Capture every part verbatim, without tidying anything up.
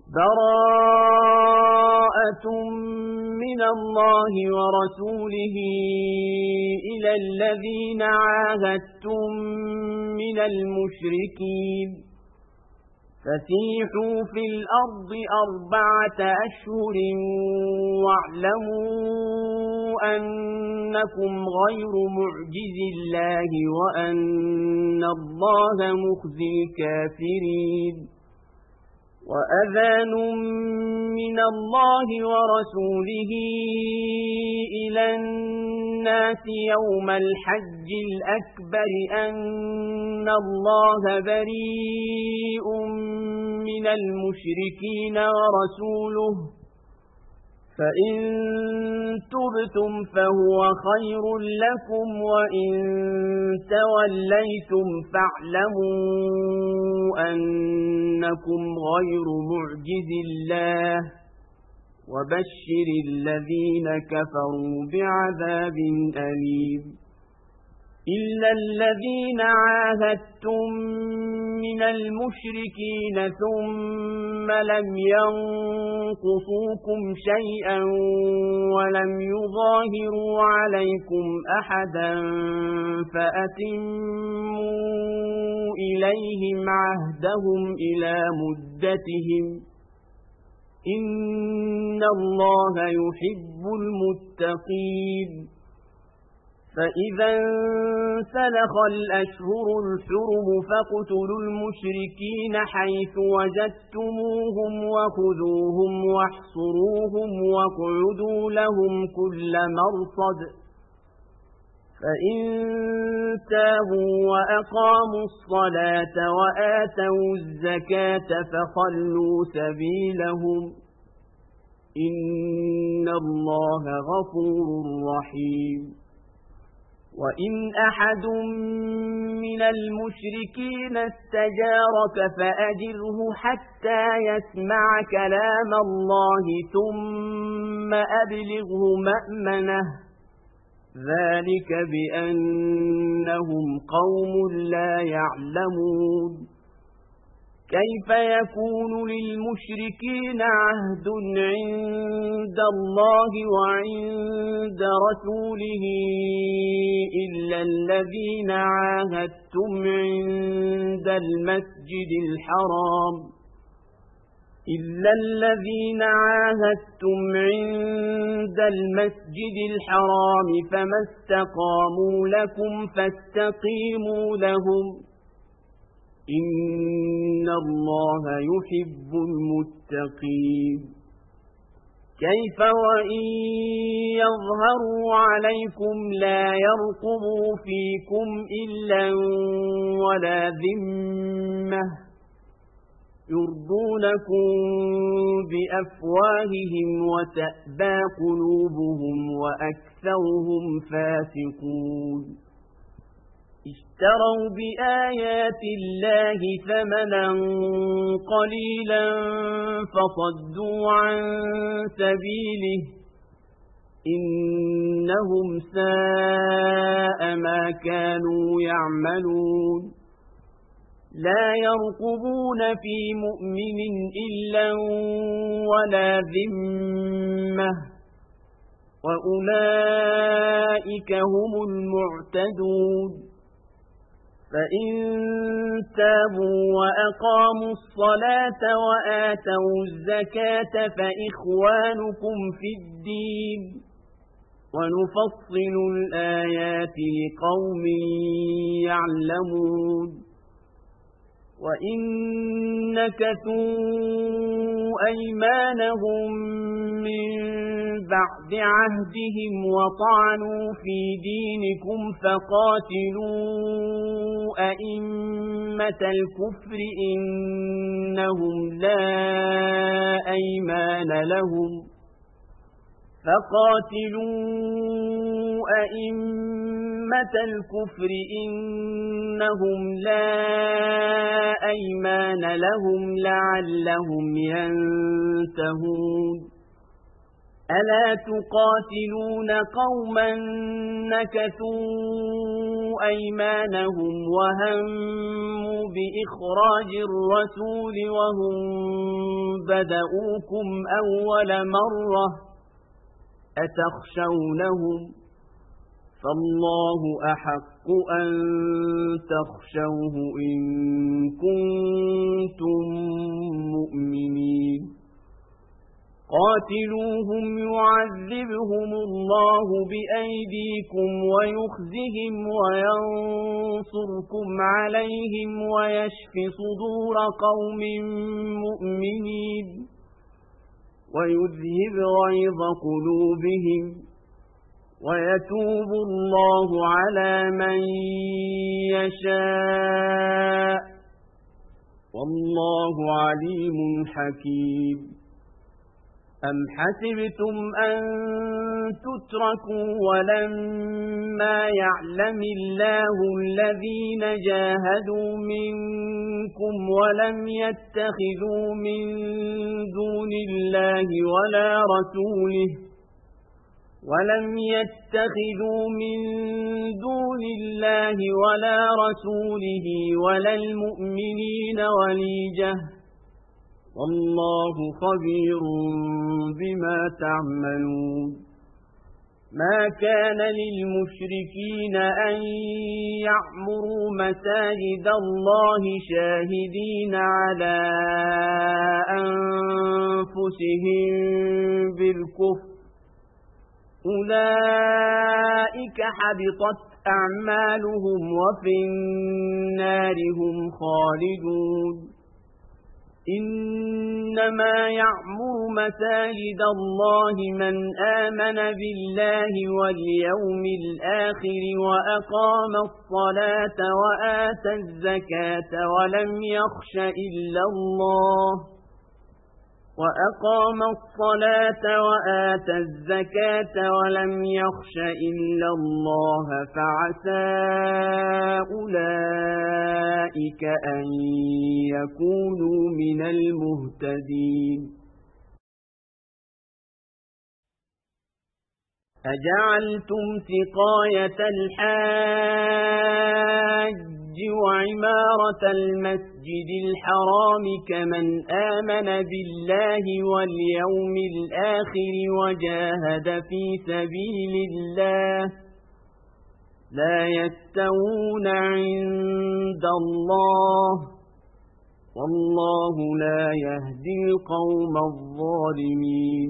براءة من الله ورسوله إلى الذين عاهدتم من المشركين فسيحوا في الأرض أربعة أشهر واعلموا أنكم غير معجز الله وأن الله مخزي الكافرين وأذان من الله ورسوله إلى الناس يوم الحج الأكبر أن الله بريء من المشركين ورسوله فإن تبتم فهو خير لكم وإن توليتم فاعلموا أنكم غير معجز الله وبشر الذين كفروا بعذاب أليم إلا الذين عاهدتم من المشركين ثم لم ينقصوكم شيئا ولم يظاهروا عليكم أحدا فأتموا إليهم عهدهم إلى مدتهم إن الله يحب المتقين فإذا انسلخ الأشهر الحرم فاقتلوا المشركين حيث وجدتموهم وخذوهم واحصروهم واقعدوا لهم كل مرصد فإن تابوا وأقاموا الصلاة وآتوا الزكاة فخلوا سبيلهم إن الله غفور رحيم وإن أحد من المشركين استجارك فأجره حتى يسمع كلام الله ثم أبلغه مأمنه ذلك بأنهم قوم لا يعلمون كيف يكون للمشركين عهد عند الله وعند رسوله إلا الذين عاهدتم عند المسجد الحرام إلا الذين عاهدتم عند المسجد الحرام فما استقاموا لكم فاستقيموا لهم إن الله يحب المتقين كيف وإن يظهروا عليكم لا يرقبوا فيكم إلا ولا ذمة يرضونكم بأفواههم وتأبى قلوبهم وأكثرهم فاسقون اشتروا بآيات الله ثمنا قليلا فصدوا عن سبيله إنهم ساء ما كانوا يعملون لا يرقبون في مؤمن إلا ولا ذمة وأولئك هم المعتدون فإن تابوا وأقاموا الصلاة وآتوا الزكاة فإخوانكم في الدين ونفصل الآيات لقوم يعلمون وإن نكثوا أيمانهم من بعد عهدهم وطعنوا في دينكم فقاتلوا أئمة الكفر إنهم لا أيمان لهم فقاتلوا أئمة الكفر إنهم لا أيمان لهم لعلهم ينتهون ألا تقاتلون قوما نكثوا أيمانهم وهموا بإخراج الرسول وهم بدؤوكم أول مرة أتخشونهم فالله أحق أن تخشوه إن كنتم مؤمنين قاتلوهم يعذبهم الله بأيديكم ويخزهم وينصركم عليهم ويشف صدور قوم مؤمنين ويذهب غيظ قلوبهم ويتوب الله على من يشاء والله عليم حكيم أم حسبتم أن تتركوا ولما يعلم الله الذين جاهدوا منكم ولم يتخذوا من دون الله ولا رسوله ولم يتخذوا من دون الله ولا رسوله ولا المؤمنين وليجة والله خبير بما تعملون ما كان للمشركين أن يعمروا مساجد الله شاهدين على أنفسهم بالكفر أولئك حبطت أعمالهم وفي النار هم خالدون إنما يعمر مساجد الله من آمن بالله واليوم الآخر وأقام الصلاة وآتى الزكاة ولم يخش إلا الله وأقام الصلاة وآتى الزكاة ولم يخش إلا الله فعسى أولئك أن يكونوا من المهتدين أجعلتم سقاية الحاج وعمارة المسجد الحرام كمن آمن بالله واليوم الآخر وجاهد في سبيل الله لا يستوون عند الله والله لا يهدي القوم الظالمين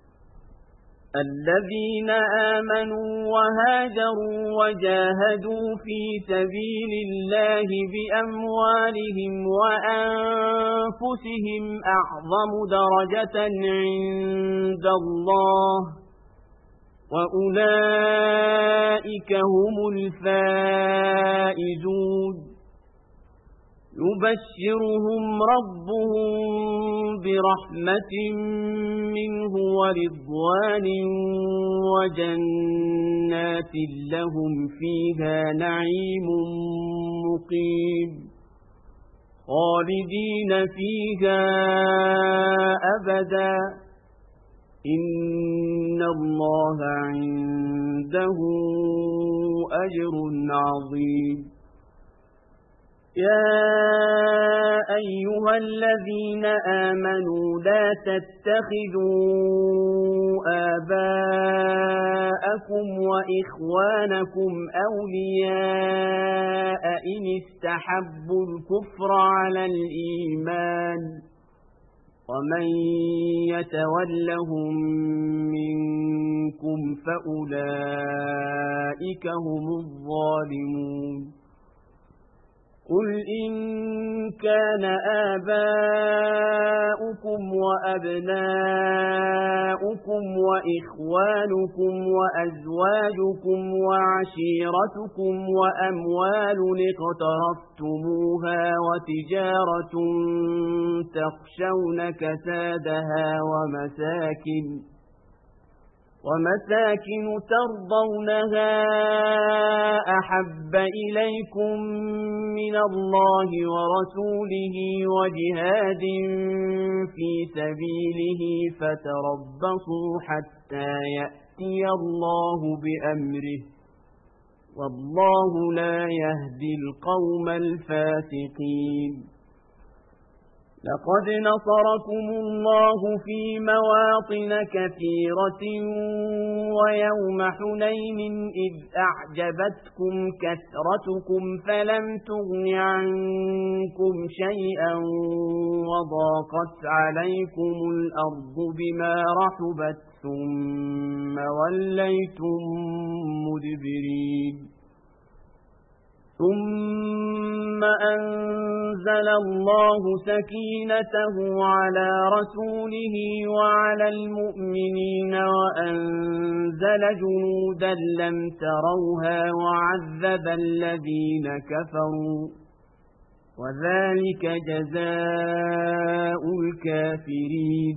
الذين آمنوا وهاجروا وجاهدوا في سبيل الله بأموالهم وأنفسهم أعظم درجة عند الله وأولئك هم الفائزون يبشرهم ربهم برحمة منه ورضوان وجنات لهم فيها نعيم مقيم خالدين فيها أبدا إن الله عنده أجر عظيم يا أيها الذين آمنوا لا تتخذوا آباءكم وإخوانكم أولياء إن استحبوا الكفر على الإيمان ومن يتولهم منكم فأولئك هم الظالمون قل إن كان آباؤكم وأبناؤكم وإخوانكم وأزواجكم وعشيرتكم وأموال اقترفتموها وتجارة تخشون كسادها ومساكن ومساكن ترضونها أحب إليكم من الله ورسوله وجهاد في سبيله فتربصوا حتى يأتي الله بأمره والله لا يهدي القوم الفاسقين لقد نصركم الله في مواطن كثيرة ويوم حنين إذ أعجبتكم كثرتكم فلم تغن عنكم شيئا وضاقت عليكم الأرض بما رحبت ثم وليتم مدبرين ثم أنزل الله سكينته على رسوله وعلى المؤمنين وأنزل جنودا لم تروها وعذب الذين كفروا وذلك جزاء الكافرين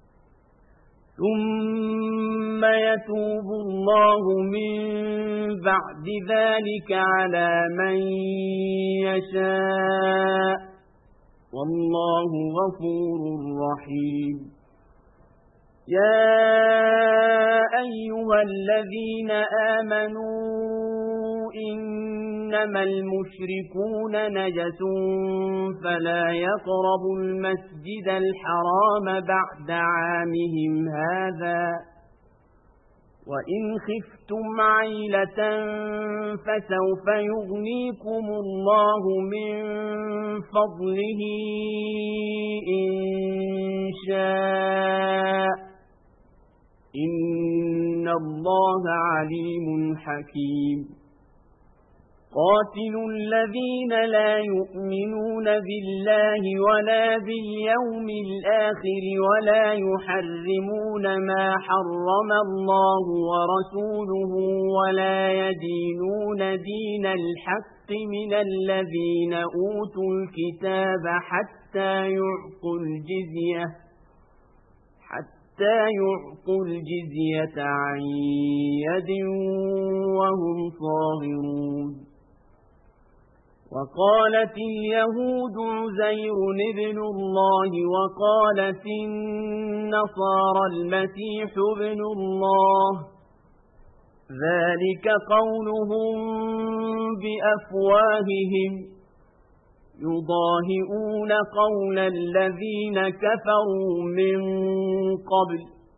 ثم يتوب الله من بعد ذلك على من يشاء والله غفور رحيم يا أيها الذين آمنوا إنما المشركون نجس فلا يقربوا المسجد الحرام بعد عامهم هذا وإن خفتم عيلة فسوف يغنيكم الله من فضله إن شاء إن الله عليم حكيم قاتلوا الذين لا يؤمنون بالله ولا باليوم الآخر ولا يحرمون ما حرم الله ورسوله ولا يدينون دين الحق من الذين أوتوا الكتاب حتى يعطوا الجزية حتى يعطوا الجزية عن يد وهم صاغرون وقالت اليهود عزير ابن الله وقالت النصارى المسيح ابن الله ذلك قولهم بأفواههم يضاهئون قول الذين كفروا من قبل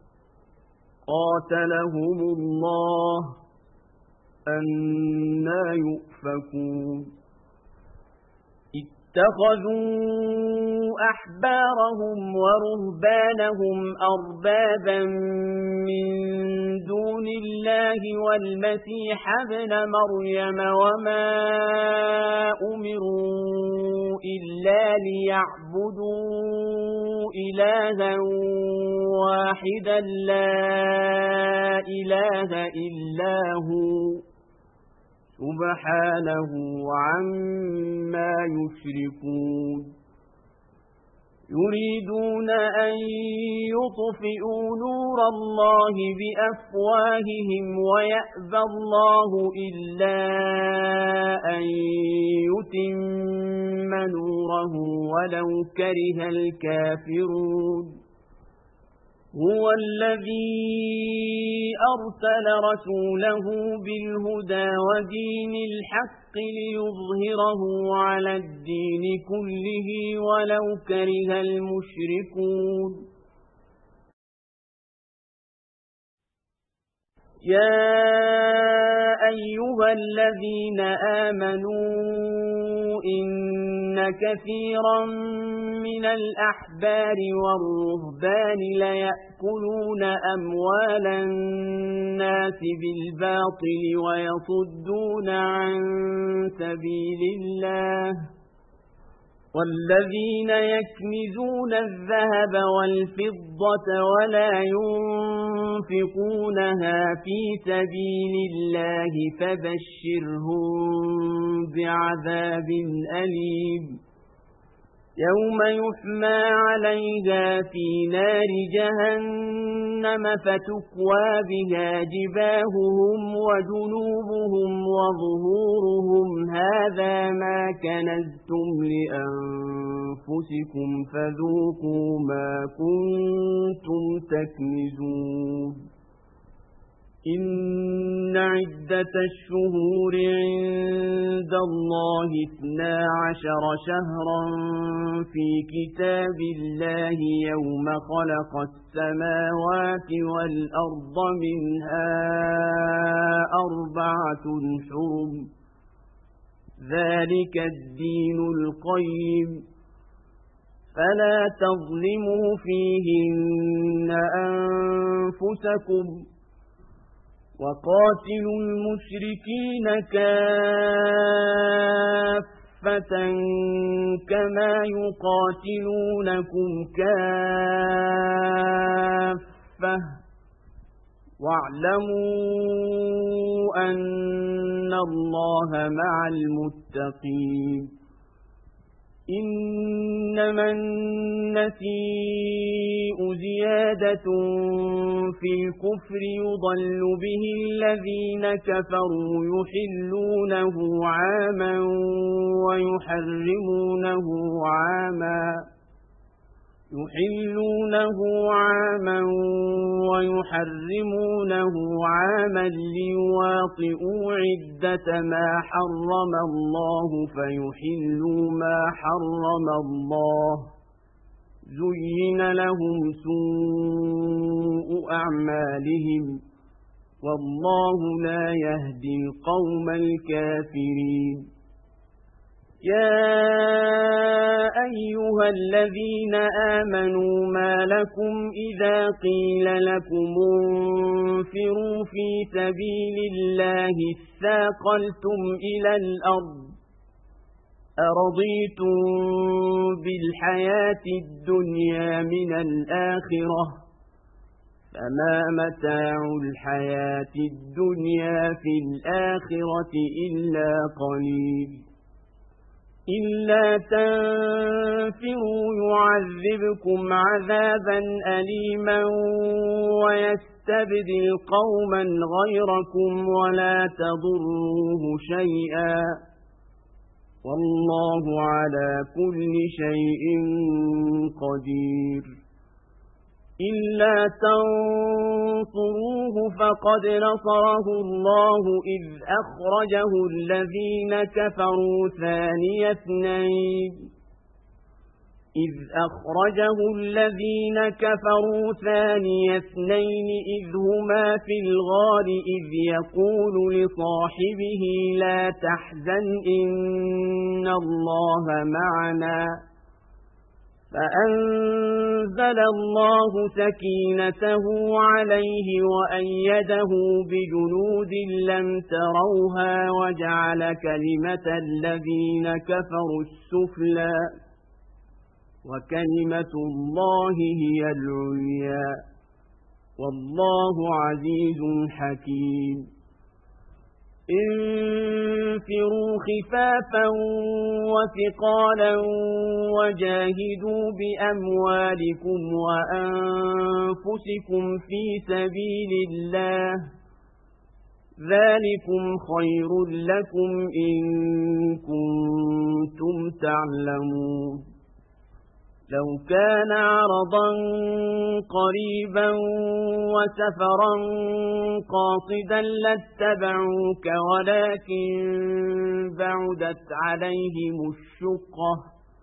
قاتلهم الله أنى يؤفكون اتخذوا أحبارهم ورهبانهم أربابا من دون الله والمسيح ابن مريم وما أمروا إلا ليعبدوا إلها واحدا لا إله إلا هو سبحانه عما يشركون يريدون أن يطفئوا نور الله بأفواههم ويأبى الله إلا أن يتم نوره ولو كره الكافرون هو الذي أرسل رسوله بالهدى ودين الحق ليظهره على الدين كله ولو كره المشركون يا أيها الذين آمنوا إن كثيرا من الأحبار والرهبان ليأكلون أموال الناس بالباطل ويصدون عن سبيل الله والذين يكنزون الذهب والفضة ولا ينفقونها في سبيل الله فبشرهم بعذاب أليم يوم يحمى عليها في نار جهنم فتكوى بها جباههم وجنوبهم وظهورهم هذا ما كنزتم لأنفسكم فذوقوا ما كنتم تكنزون إن عدة الشهور عند الله اثنا عشر شهرا في كتاب الله يوم خلق السماوات والأرض منها أربعة حرم ذلك الدين القيم فلا تظلموا فيهن أنفسكم وقاتلوا المشركين كافة كما يقاتلونكم كافة واعلموا أن الله مع المتقين إنما النسيء زيادة في الكفر يضل به الذين كفروا يحلونه عاما ويحرمونه عاما يحلونه عاما ويحرمونه عاما ليواطئوا عدة ما حرم الله فيحلوا ما حرم الله زين لهم سوء أعمالهم والله لا يهدي القوم الكافرين يا أيها الذين آمنوا ما لكم إذا قيل لكم انفروا في سبيل الله اثاقلتم إلى الأرض أرضيتم بالحياة الدنيا من الآخرة فما متاع الحياة الدنيا في الآخرة إلا قليل إلا تنفروا يعذبكم عذابا أليما ويستبدل قوما غيركم ولا تضروه شيئا والله على كل شيء قدير إلا تنصروه فقد نصره الله إذ أخرجه الذين كفروا ثاني اثنين إذ أخرجه الذين كفروا ثاني اثنين إذ هما في الغار إذ يقول لصاحبه لا تحزن إن الله معنا فأنزل الله سكينته عليه وأيده بجنود لم تروها وجعل كلمة الذين كفروا السفلى وكلمة الله هي العليا والله عزيز حكيم انفروا خفافا وثقالا وجاهدوا بأموالكم وأنفسكم في سبيل الله ذلكم خير لكم إن كنتم تعلمون لو كان عرضا قريبا وسفرا قاصدا لاتبعوك ولكن بعدت عليهم الشقة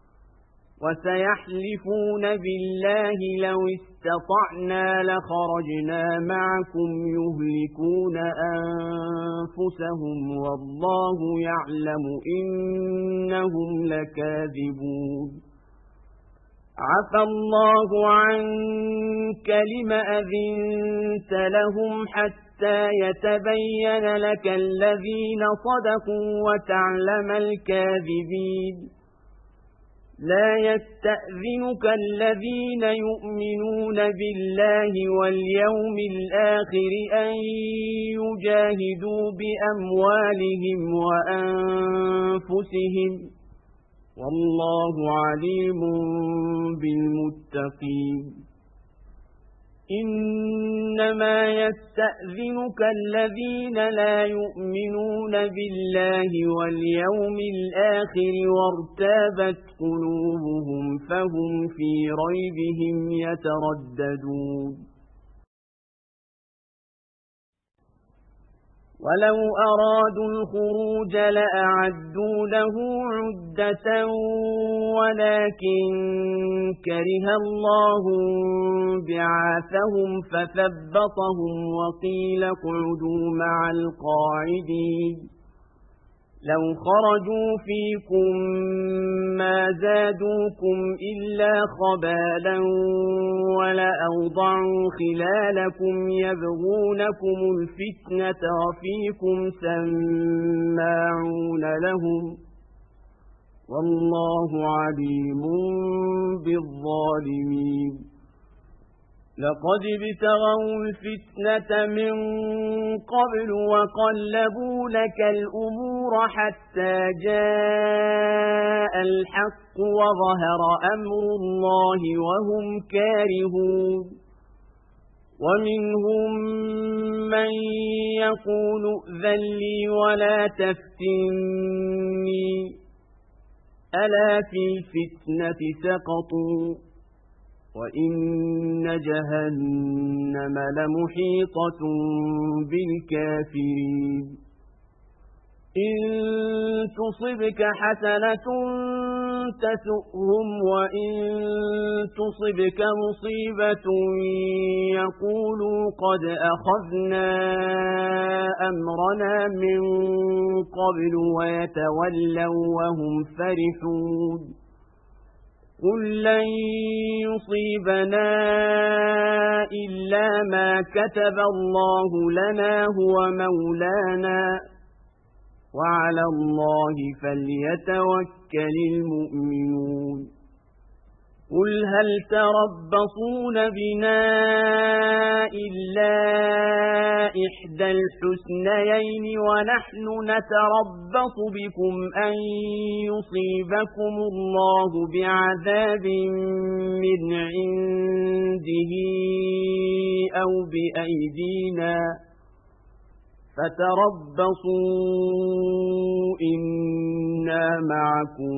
وسيحلفون بالله لو استطعنا لخرجنا معكم يهلكون أنفسهم والله يعلم إنهم لكاذبون عفى الله عنك لم أذنت لهم حتى يتبين لك الذين صدقوا وتعلم الكاذبين لا يستأذنك الذين يؤمنون بالله واليوم الآخر أن يجاهدوا بأموالهم وأنفسهم والله عليم بالمتقين إنما يستأذنك الذين لا يؤمنون بالله واليوم الآخر وارتابت قلوبهم فهم في ريبهم يترددون ولو أرادوا الخروج لأعدوا له عدة ولكن كره الله بعاثهم فثبطهم وقيل اقعدوا مع القاعدين لو خرجوا فيكم ما زادوكم إلا خبالا ولأوضعوا خلالكم يبغونكم الفتنة وفيكم سماعون لهم والله عليم بالظالمين لقد ابتغوا الفتنة من قبل وقلبوا لك الأمور حتى جاء الحق وظهر أمر الله وهم كارهون ومنهم من يقول ائذن لي ولا تفتني ألا في الفتنة سقطوا وإن جهنم لمحيطة بالكافرين إن تصبك حسنة تسؤهم وإن تصبك مصيبة يقولوا قد أخذنا أمرنا من قبل ويتولوا وهم فرحون قل لن يصيبنا إلا ما كتب الله لنا هو مولانا وعلى الله فليتوكل المؤمنون قل هل تربصون بنا إلا إحدى الحسنيين ونحن نتربص بكم أن يصيبكم الله بعذاب من عنده أو بأيدينا فتربصوا إنا معكم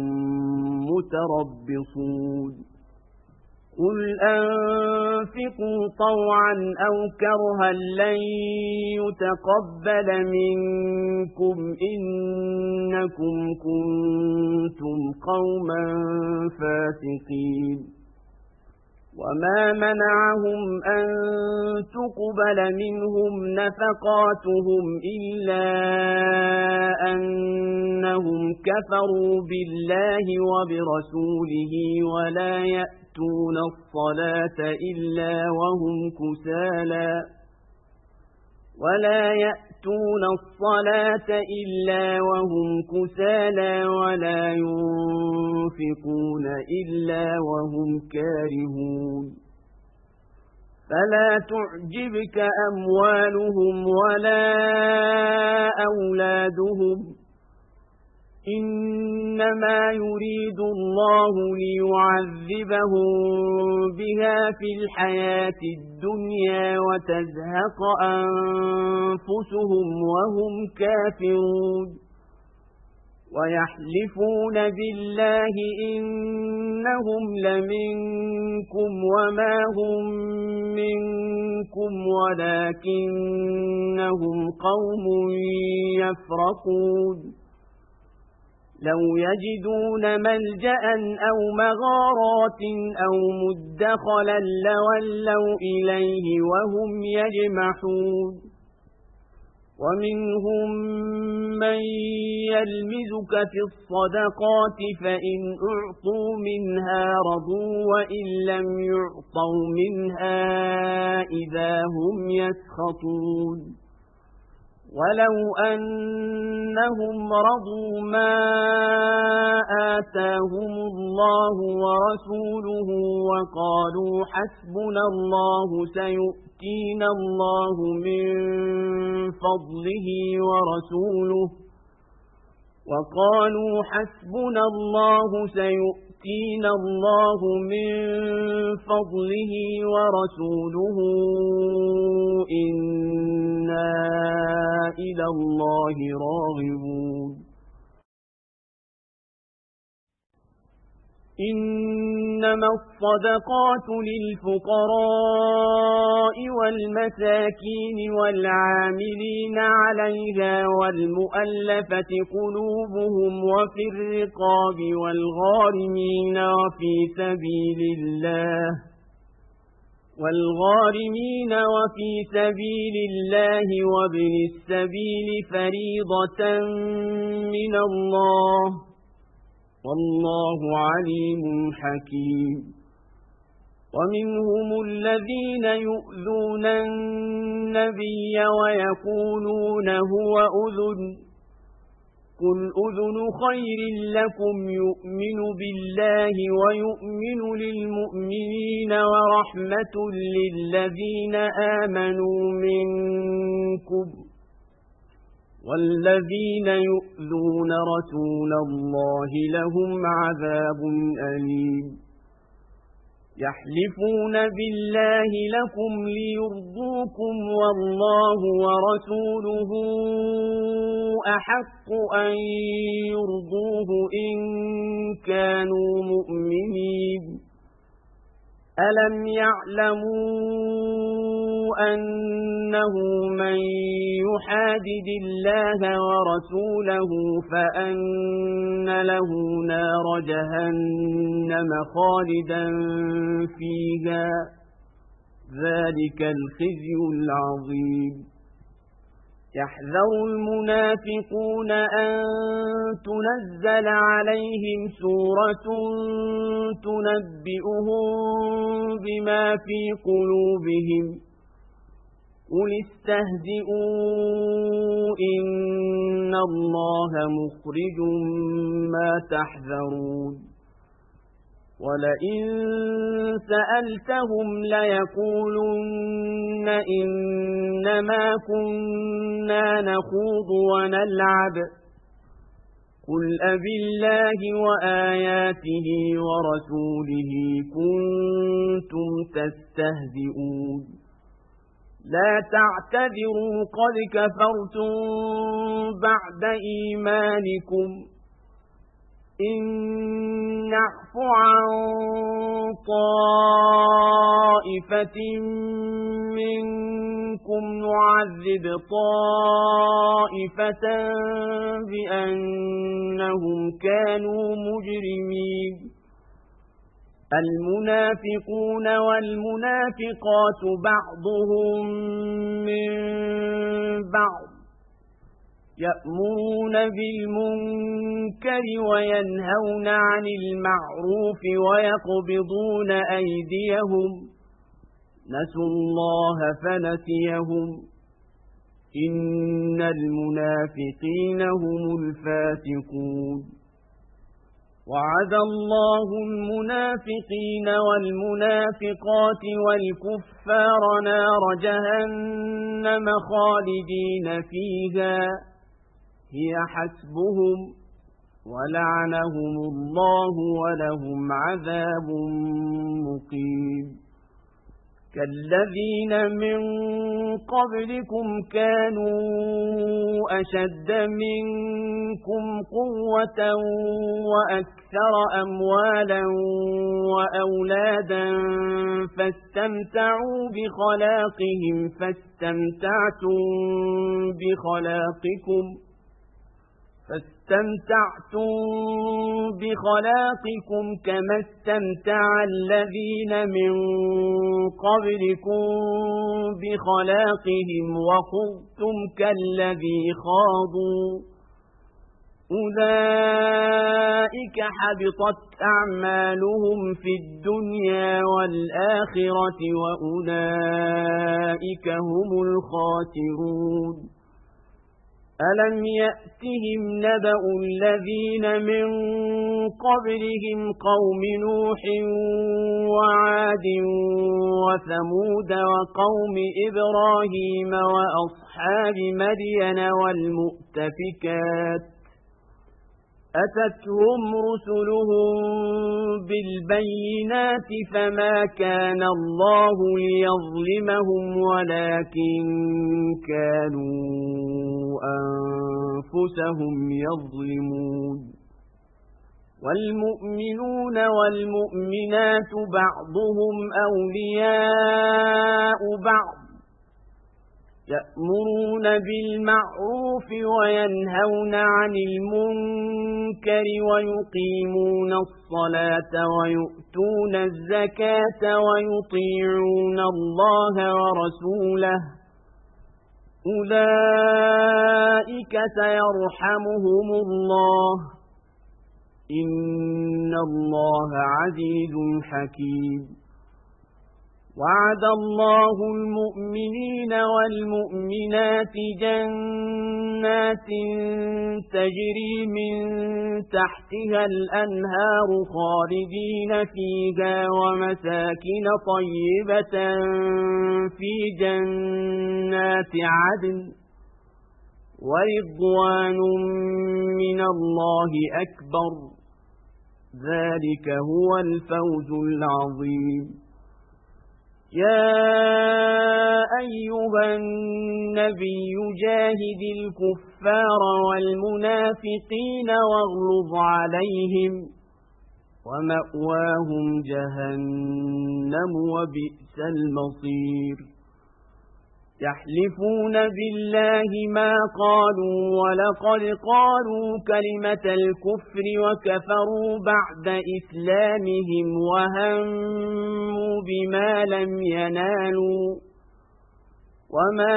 متربصون قل أنفقوا طوعا أو كرها لن يتقبل منكم إنكم كنتم قوما فاسقين وما منعهم أن تقبل منهم نفقاتهم إلا أنهم كفروا بالله وبرسوله ولا يأتون الصلاة إلا وهم كسالى ولا يأتون الصلاة إلا وهم كسالى ولا ينفقون إلا وهم كارهون فلا تعجبك أموالهم ولا أولادهم إنما يريد الله ليعذبهم بها في الحياة الدنيا وتزهق أنفسهم وهم كافرون ويحلفون بالله إنهم لمنكم وما هم منكم ولكنهم قوم يفرقون لو يجدون ملجأ أو مغارات أو مدخلا لولوا إليه وهم يجمحون ومنهم من يلمزك في الصدقات فإن أعطوا منها رضوا وإن لم يعطوا منها إذا هم يسخطون ولو أنهم رضوا ما آتاهم الله ورسوله وقالوا حسبنا الله سيؤتينا الله من فضله ورسوله وقالوا حسبنا الله سيؤتينا الله من فضله ورسوله إنا إلى الله راغبون إنما الصدقات للفقراء والمساكين والعاملين عليها والمؤلفة قلوبهم وفي الرقاب والغارمين وفي سبيل الله والغارمين وفي سبيل الله وابن السبيل فريضة من الله والله عليم حكيم ومنهم الذين يؤذون النبي ويقولون هو أذن قل أذن خير لكم يؤمن بالله ويؤمن للمؤمنين ورحمة للذين آمنوا منكم والذين يؤذون رسول الله لهم عذاب أليم يحلفون بالله لكم ليرضوكم والله ورسوله أحق أن يرضوه إن كانوا مؤمنين ألم يعلموا أنه من يحادد الله ورسوله فأن له نار جهنم خالدا فيها ذلك الخزي العظيم يحذر المنافقون أن تنزل عليهم سورة تنبئهم بما في قلوبهم قل استهزئوا إن الله مخرج ما تحذرون ولئن سألتهم ليقولن إنما كنا نخوض ونلعب قل أبالله وآياته ورسوله كنتم تستهزئون لا تعتذروا قد كفرتم بعد إيمانكم إن نعف عن طائفة منكم نعذب طائفة بأنهم كانوا مجرمين المنافقون والمنافقات بعضهم من بعض يأمرون بالمنكر وينهون عن المعروف ويقبضون أيديهم نسوا الله فنسيهم إن المنافقين هم الفاسقون وعد الله المنافقين والمنافقات والكفار نار جهنم خالدين فيها هي حسبهم ولعنهم الله ولهم عذاب مقيم كالذين من قبلكم كانوا أشد منكم قوة وأكثر أموالا وأولادا فاستمتعوا بخلاقهم فاستمتعتم بخلاقكم فاستمتعتم بخلاقكم كما استمتع الذين من قبلكم بخلاقهم وخضتم كالذي خاضوا أولئك حبطت أعمالهم في الدنيا والآخرة وأولئك هم الخاسرون ألم يأتهم نبأ الذين من قبلهم قوم نوح وعاد وثمود وقوم إبراهيم وأصحاب مدين والمؤتفكات أتتهم رسلهم بالبينات فما كان الله ليظلمهم ولكن كانوا أنفسهم يظلمون والمؤمنون والمؤمنات بعضهم أولياء بعض يأمرون بالمعروف وينهون عن المنكر ويقيمون الصلاة ويؤتون الزكاة ويطيعون الله ورسوله أولئك سيرحمهم الله إن الله عزيز حكيم وعد الله المؤمنين والمؤمنات جنات تجري من تحتها الأنهار خالدين فيها ومساكن طيبة في جنات عدن ورضوان من الله أكبر ذلك هو الفوز العظيم يا أيها النبي جاهد الكفار والمنافقين واغلظ عليهم ومأواهم جهنم وبئس المصير يحلفون بالله ما قالوا ولقد قالوا كلمة الكفر وكفروا بعد إسلامهم وهموا بما لم ينالوا وما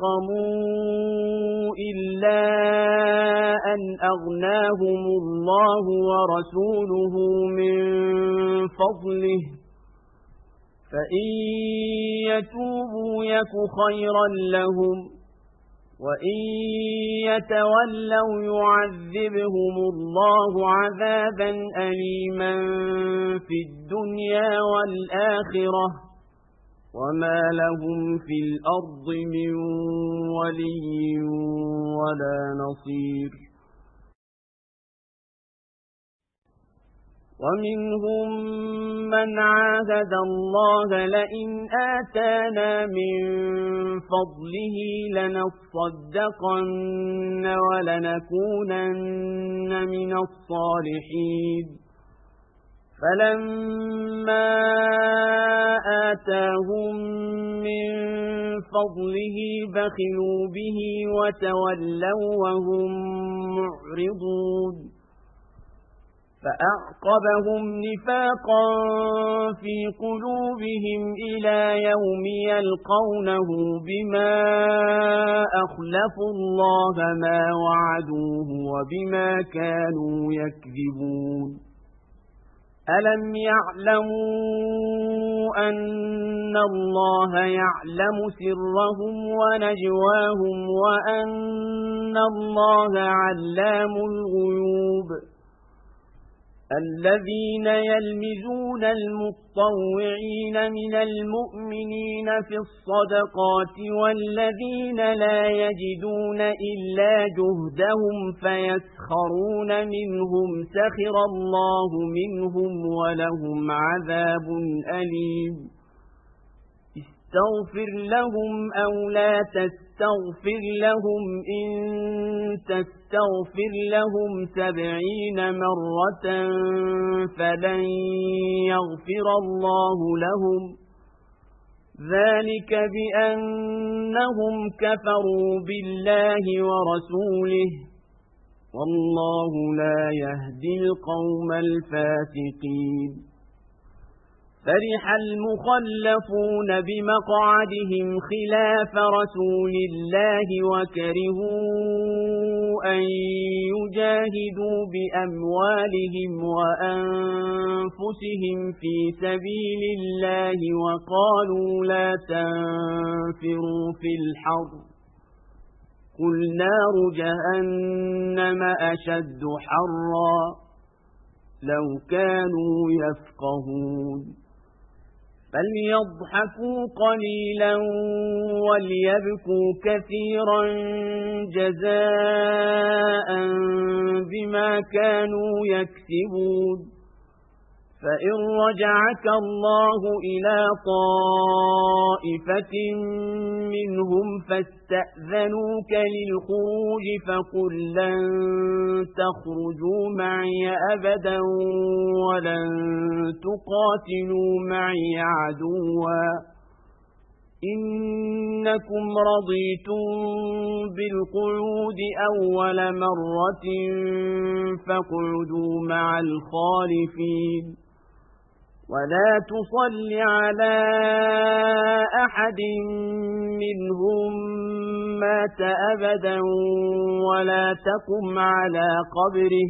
نقموا إلا أن أغناهم الله ورسوله من فضله فإن يتوبوا يك خيرا لهم وإن يتولوا يعذبهم الله عذابا أليما في الدنيا والآخرة وما لهم في الأرض من ولي ولا نصير ومنهم من عاهد الله لئن آتانا من فضله لنصدقن ولنكونن من الصالحين فلما آتاهم من فضله بخلوا به وتولوا وهم معرضون فأعقبهم نفاقا في قلوبهم إلى يوم يلقونه بما أخلفوا الله ما وعدوه وبما كانوا يكذبون ألم يعلموا أن الله يعلم سرهم ونجواهم وأن الله علام الغيوب الذين يلمزون المطوعين من المؤمنين في الصدقات والذين لا يجدون إلا جهدهم فيسخرون منهم سخر الله منهم ولهم عذاب أليم استغفر لهم أو لا تستغفر لهم إن تستغفر لهم سبعين مرة فلن يغفر الله لهم ذلك بأنهم كفروا بالله ورسوله والله لا يهدي القوم الفاسقين فرح المخلفون بمقعدهم خلاف رسول الله وكرهوا أن يجاهدوا بأموالهم وأنفسهم في سبيل الله وقالوا لا تنفروا في الحر قل نار جهنم أشد حرا لو كانوا يفقهون فليضحكوا قليلا وليبكوا كثيرا جزاء بما كانوا يكسبون فإن رجعك الله إلى طائفة منهم فاستأذنوك للخروج فقل لن تخرجوا معي أبدا ولن تقاتلوا معي عدوا إنكم رضيتم بالقعود أول مرة فاقعدوا مع الخالفين ولا تصل على أحد منهم مات أبدا ولا تقم على قبره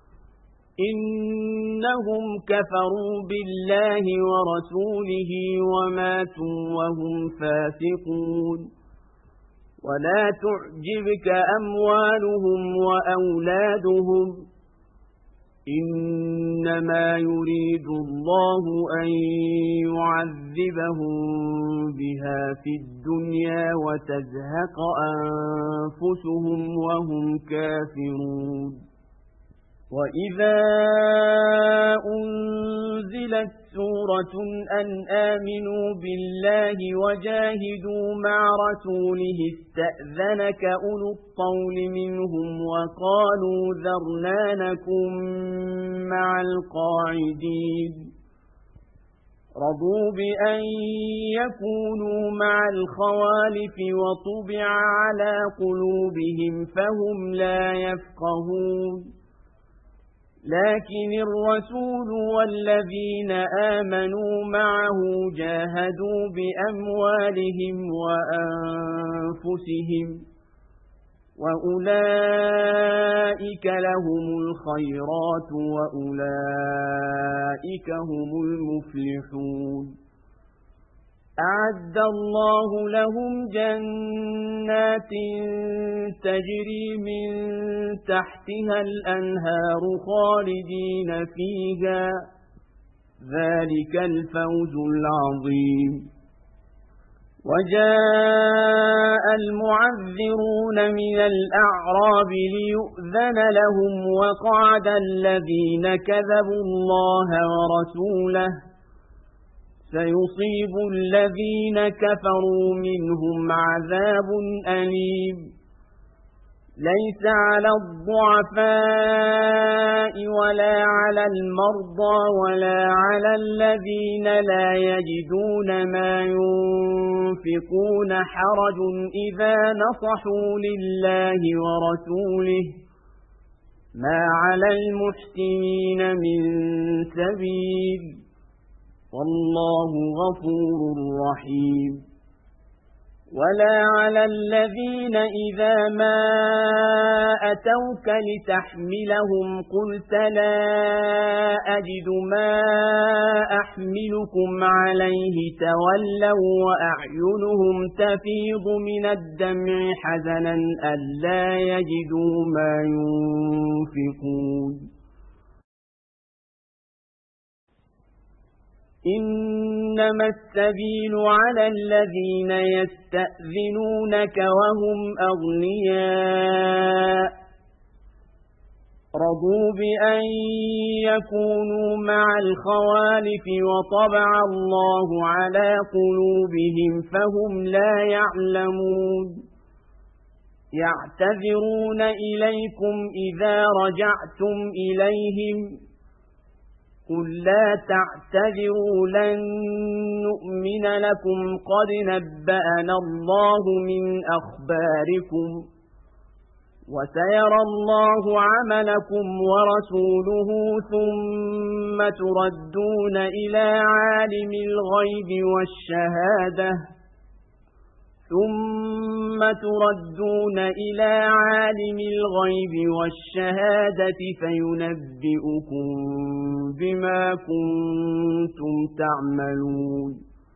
إنهم كفروا بالله ورسوله وماتوا وهم فاسقون ولا تعجبك أموالهم وأولادهم إنما يريد الله أن يعذبهم بها في الدنيا وتزهق أنفسهم وهم كافرون وإذا أنزلت سورة أن آمنوا بالله وجاهدوا مع رسوله استأذنك أولو الطول منهم وقالوا ذرنا نكن مع القاعدين رضوا بأن يكونوا مع الخوالف وطبع على قلوبهم فهم لا يفقهون لكن الرسول والذين آمنوا معه جاهدوا بأموالهم وأنفسهم وأولئك لهم الخيرات وأولئك هم المفلحون أعد الله لهم جنات تجري من تحتها الأنهار خالدين فيها ذلك الفوز العظيم وجاء المعذرون من الأعراب ليؤذن لهم وقعد الذين كذبوا الله ورسوله سيصيب الذين كفروا منهم عذاب أليم ليس على الضعفاء ولا على المرضى ولا على الذين لا يجدون ما ينفقون حرج إذا نصحوا لله ورسوله ما على المحسنين من سبيل والله غفور رحيم ولا على الذين إذا ما أتوك لتحملهم قلت لا أجد ما أحملكم عليه تولوا وأعينهم تفيض من الدمع حزنا ألا يجدوا ما ينفقون إنما السبيل على الذين يستأذنونك وهم أغنياء رضوا بأن يكونوا مع الخوالف وطبع الله على قلوبهم فهم لا يعلمون يعتذرون إليكم إذا رجعتم إليهم قل لا تعتذروا لن نؤمن لكم قد نبأنا الله من أخباركم وسيرى الله عملكم ورسوله ثم تردون إلى عالم الغيب والشهادة ثم تردون إلى عالم الغيب والشهادة فينبئكم بما كنتم تعملون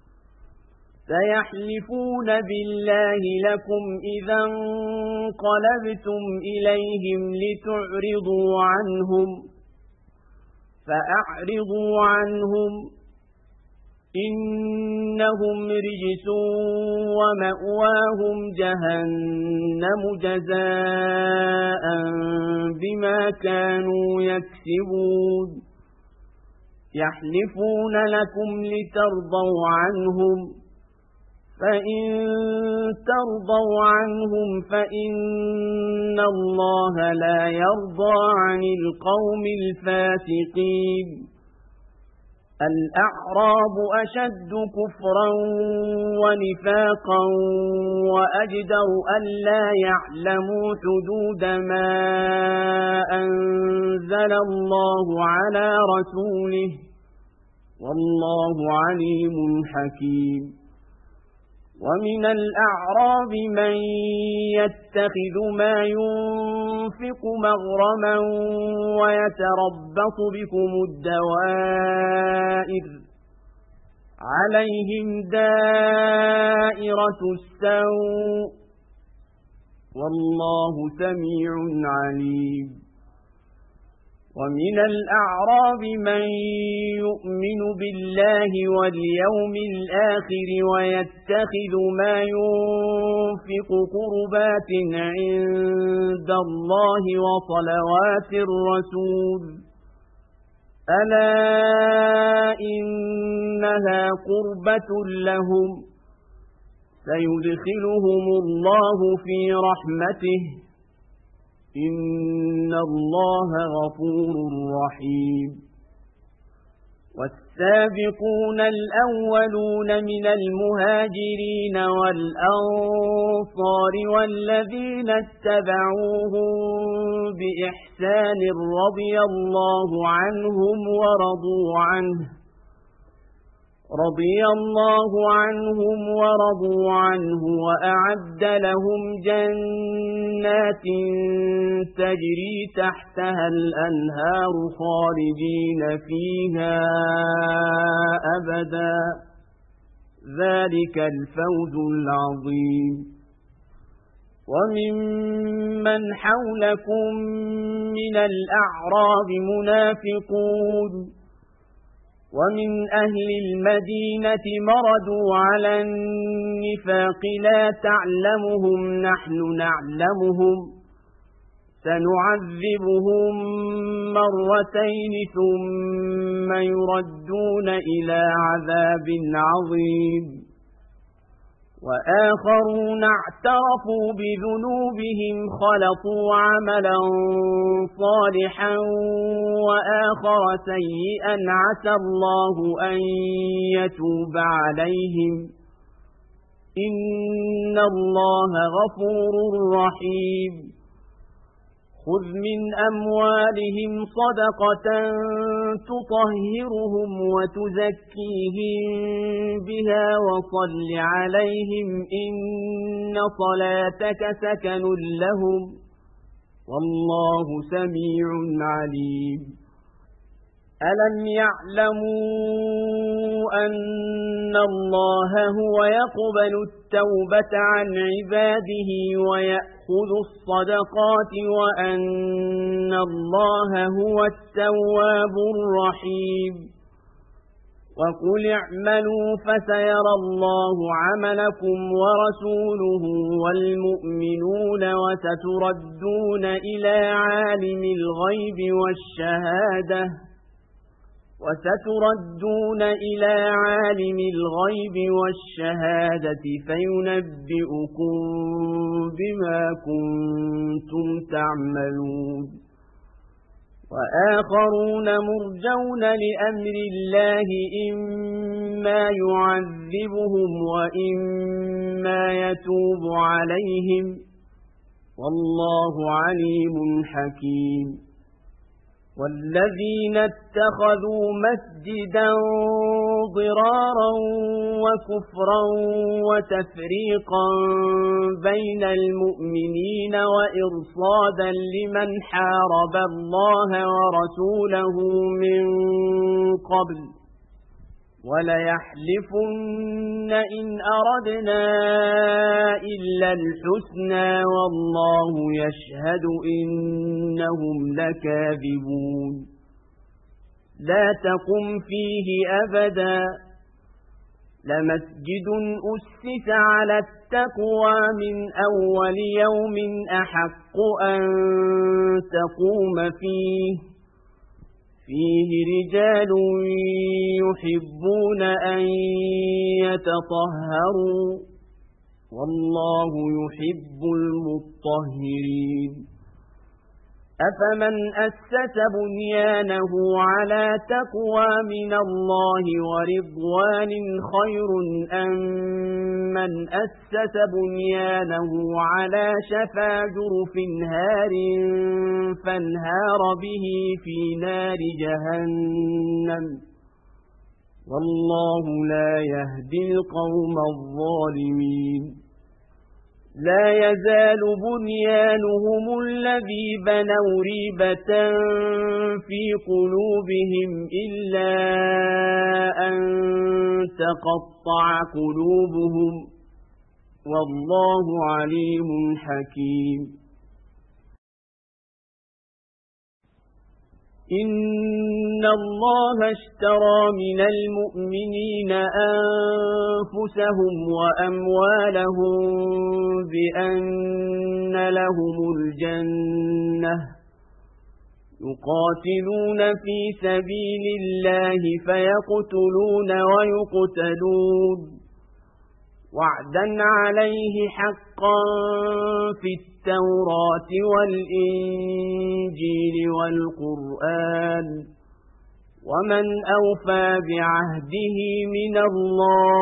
سيحلفون بالله لكم إذا انقلبتم إليهم لتعرضوا عنهم فأعرضوا عنهم إنهم رجس ومأواهم جهنم جزاء بما كانوا يكسبون يحلفون لكم لترضوا عنهم فإن ترضوا عنهم فإن الله لا يرضى عن القوم الفاسقين الأعراب أشد كفرا ونفاقا وأجدر ألا يعلموا حدود ما أنزل الله على رسوله والله عليم حكيم ومن الأعراب من يتخذ ما ينفق مغرما ويتربص بكم الدوائر عليهم دائرة السوء والله سميع عليم ومن الأعراب من يؤمن بالله واليوم الآخر ويتخذ ما ينفق قربات عند الله وصلوات الرسول ألا إنها قربة لهم سيدخلهم الله في رحمته إن الله غفور رحيم والسابقون الأولون من المهاجرين والأنصار والذين اتبعوهم بإحسان رضي الله عنهم ورضوا عنه رضي الله عنهم ورضوا عنه وأعد لهم جنات تجري تحتها الأنهار خالدين فيها أبدا ذلك الفوز العظيم وممن حولكم من الأعراب منافقون ومن أهل المدينة مردوا على النفاق لا تعلمهم نحن نعلمهم سنعذبهم مرتين ثم يردون إلى عذاب عظيم وآخرون اعترفوا بذنوبهم خلطوا عملا صالحا وآخر سيئا عسى الله أن يتوب عليهم إن الله غفور رحيم خذ من أموالهم صدقة تطهرهم وتزكيهم بها وصل عليهم إن صلاتك سكن لهم والله سميع عليم ألم يعلموا أن الله هو يقبل التوبة عن عباده ويأخذ الصدقات وأن الله هو التواب الرحيم وقل اعملوا فسيرى الله عملكم ورسوله والمؤمنون وستردون إلى عالم الغيب والشهادة وستردون إلى عالم الغيب والشهادة فينبئكم بما كنتم تعملون وآخرون مرجون لأمر الله إما يعذبهم وإما يتوب عليهم والله عليم حكيم والذين اتخذوا مسجدا ضرارا وكفرا وتفريقا بين المؤمنين وإرصادا لمن حارب الله ورسوله من قبل وليحلفن إن أردنا إلا الحسنى والله يشهد إنهم لكاذبون لا تقم فيه أبدا لمسجد أسس على التقوى من أول يوم أحق أن تقوم فيه فيه رجال يحبون أن يتطهروا والله يحب المطهرين أفمن أسس بنيانه على تقوى من الله ورضوان خير أم من أسس بنيانه على شفا جرف هار فانهار به في نار جهنم والله لا يهدي القوم الظالمين لا يزال بنيانهم الذي بنوا ريبة في قلوبهم إلا أن تقطع قلوبهم والله عليم حكيم إن الله اشترى من المؤمنين أنفسهم وأموالهم بأن لهم الجنة يقاتلون في سبيل الله فيقتلون ويقتلون وعدا عليه حقا في التوراة والإنجيل والقرآن ومن أوفى بعهده من الله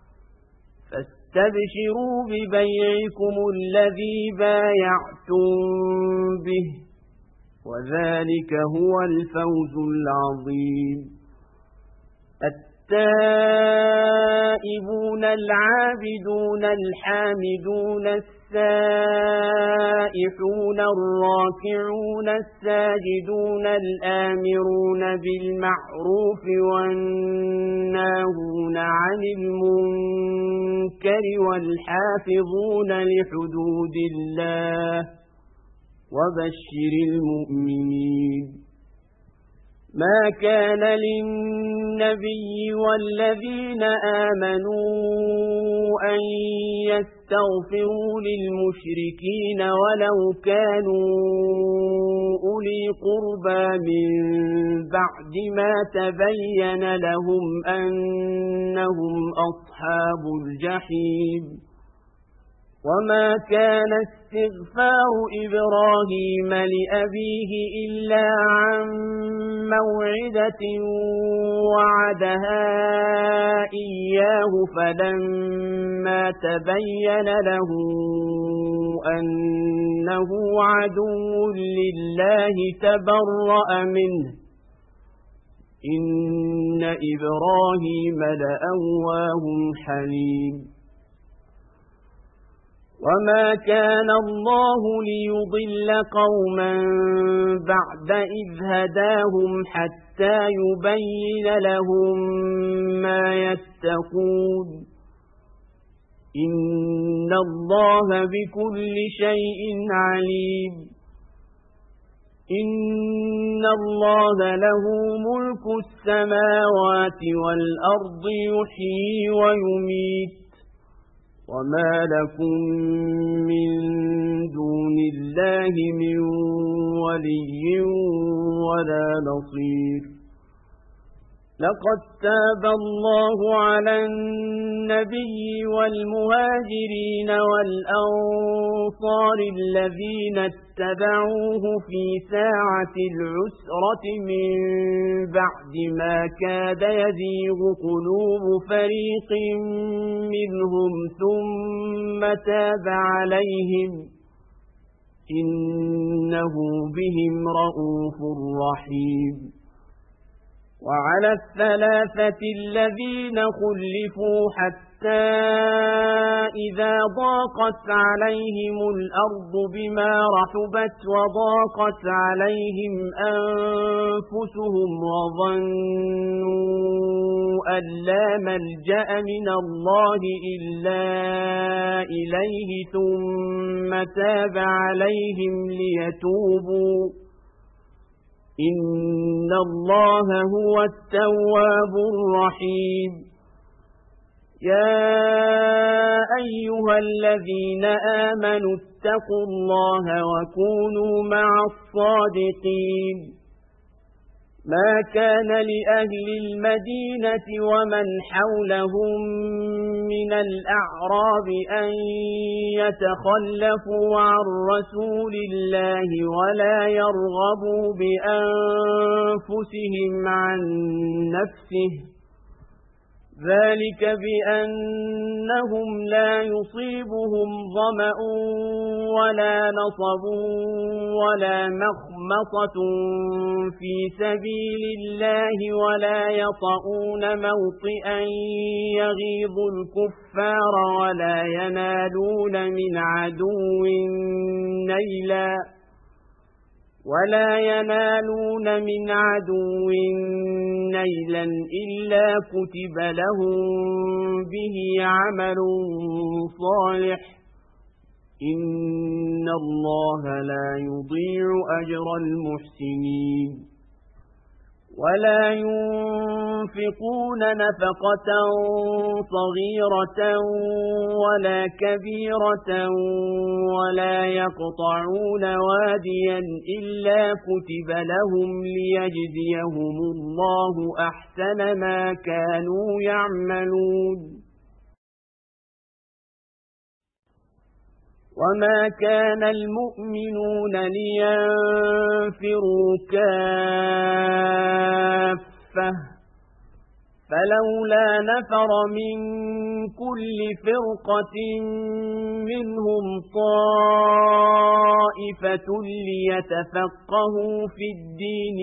فاستبشروا ببيعكم الذي بايعتم به وذلك هو الفوز العظيم التائبون العابدون الحامدون السائحون الراكعون الساجدون الآمرون بالمعروف والناهون عن المنكر والحافظون لحدود الله وبشر المؤمنين ما كان للنبي والذين آمنوا أن يستغفروا للمشركين ولو كانوا أولي قربى من بعد ما تبين لهم أنهم أصحاب الجحيم وما كان استغفار إبراهيم لأبيه إلا عن موعدة وعدها إياه فلما تبين له أنه عدو لله تبرأ منه إن إبراهيم لأواه حليم وما كان الله ليضل قوما بعد إذ هداهم حتى يبين لهم ما يتقون إن الله بكل شيء عليم إن الله له ملك السماوات والأرض يحيي ويميت وما لكم من دون الله من ولي ولا نصير لقد تاب الله على النبي والمهاجرين والأنصار الذين اتبعوه في ساعة العسرة من بعد ما كاد يزيغ قلوب فريق منهم ثم تاب عليهم إنه بهم رءوف رحيم وعلى الثلاثة الذين خلفوا حتى إذا ضاقت عليهم الأرض بما رحبت وضاقت عليهم أنفسهم وظنوا أن لا ملجأ من الله إلا إليه ثم تاب عليهم ليتوبوا إن الله هو التواب الرحيم يا أيها الذين آمنوا اتقوا الله وكونوا مع الصادقين ما كان لأهل المدينة ومن حولهم من الأعراب أن يتخلفوا عن رسول الله ولا يرغبوا بأنفسهم عن نفسه ذلك بأنهم لا يصيبهم ظمأ ولا نصب ولا مخمصة في سبيل الله ولا يطؤون موطئا يغيظ الكفار ولا ينالون من عدو نيلا ولا ينالون من عدو نيلا إلا كتب لهم به عمل صالح إن الله لا يضيع أجر المحسنين ولا ينفقون نفقة صغيرة ولا كبيرة ولا يقطعون واديا إلا كتب لهم ليجزيهم الله أحسن ما كانوا يعملون وما كان المؤمنون لينفروا كافة فلولا نفر من كل فرقة منهم طائفة ليتفقهوا في الدين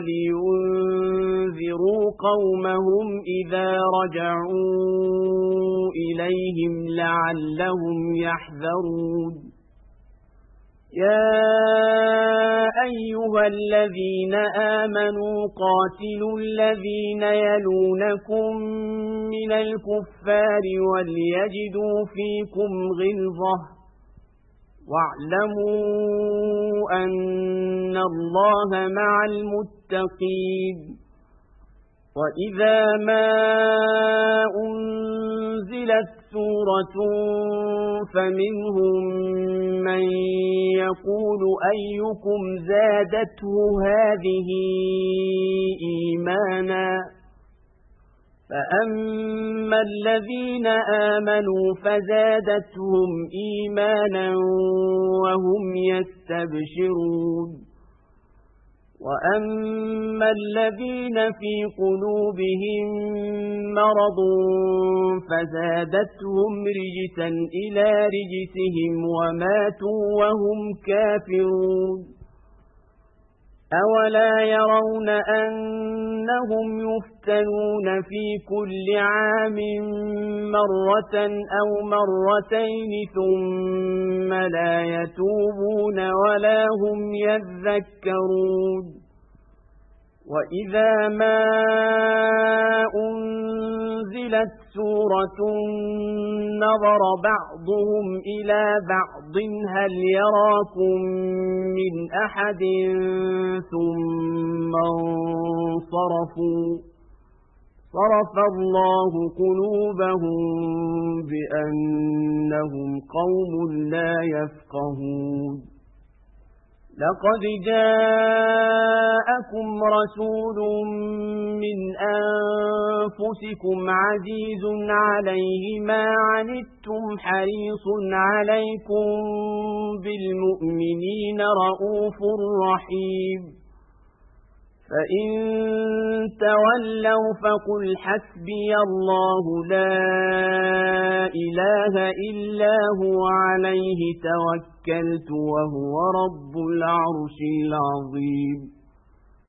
ولينذروا قومهم إذا رجعوا إليهم لعلهم يحذرون يا أيها الذين آمنوا قاتلوا الذين يلونكم من الكفار وليجدوا فيكم غلظة واعلموا أن الله مع المتقين وإذا ما أنزلت سورة فمنهم من يقول أيكم زادته هذه إيمانا فأما الذين آمنوا فزادتهم إيمانا وهم يستبشرون وأما الذين في قلوبهم مرض فزادتهم رجسا إلى رجسهم وماتوا وهم كافرون أولا يرون أنهم يفتنون في كل عام مرة أو مرتين ثم لا يتوبون ولا هم يذكرون وإذا ما أنزلت سورة نظر بعضهم إلى بعض هل يراكم من أحد ثم انصرفوا صرف الله قلوبهم بأنهم قوم لا يفقهون لقد جاءكم رسول من أنفسكم عزيز عليه ما عنتم حريص عليكم بالمؤمنين رؤوف رحيم فإن تولوا فقل حسبي الله لا إله إلا هو عليه توكلت وهو رب العرش العظيم